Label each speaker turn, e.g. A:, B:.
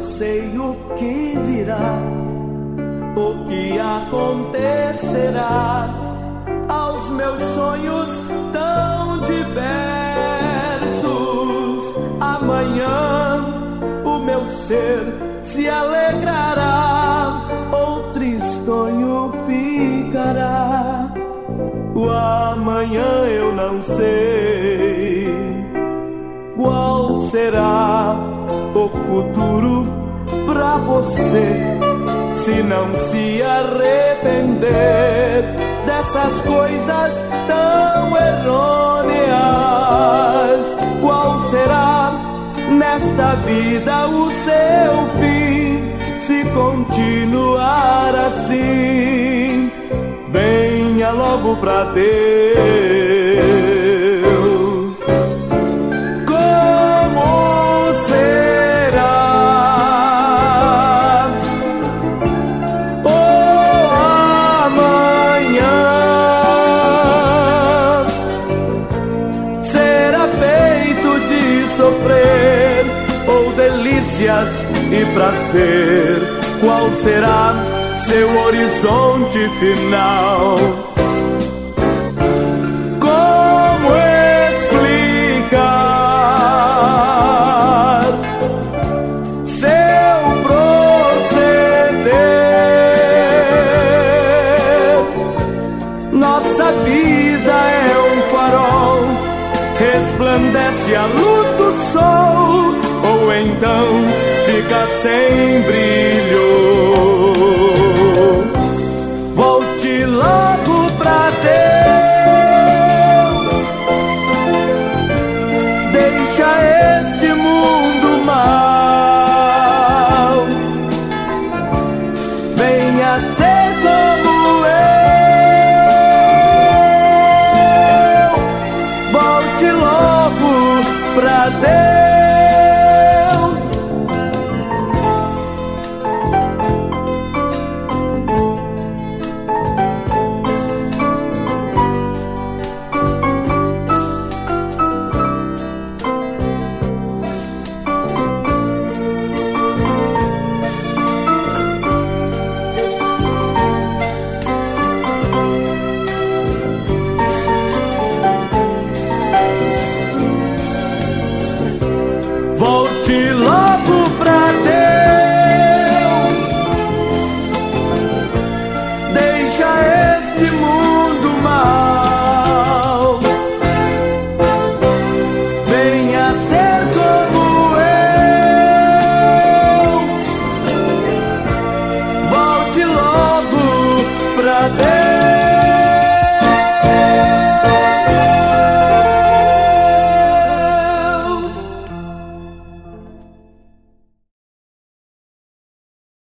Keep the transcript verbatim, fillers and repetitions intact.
A: sei o que virá, o que acontecerá aos meus sonhos tão diversos. Amanhã o meu ser se alegrará, ou tristonho ficará. O amanhã eu não sei qual será o futuro pra você, se não se arrepender dessas coisas tão errôneas. Qual será nesta vida o seu fim, se continuar assim? Venha logo pra Deus. Como será o amanhã? Será feito de sofrer ou delícias e prazer? Qual será seu horizonte final? Como explicar seu proceder? Nossa vida é um farol, resplandece a luz do sol, ou então fica sem brilho. Volte logo pra Deus, deixa este mundo mal, venha ser como eu. Volte logo pra Deus.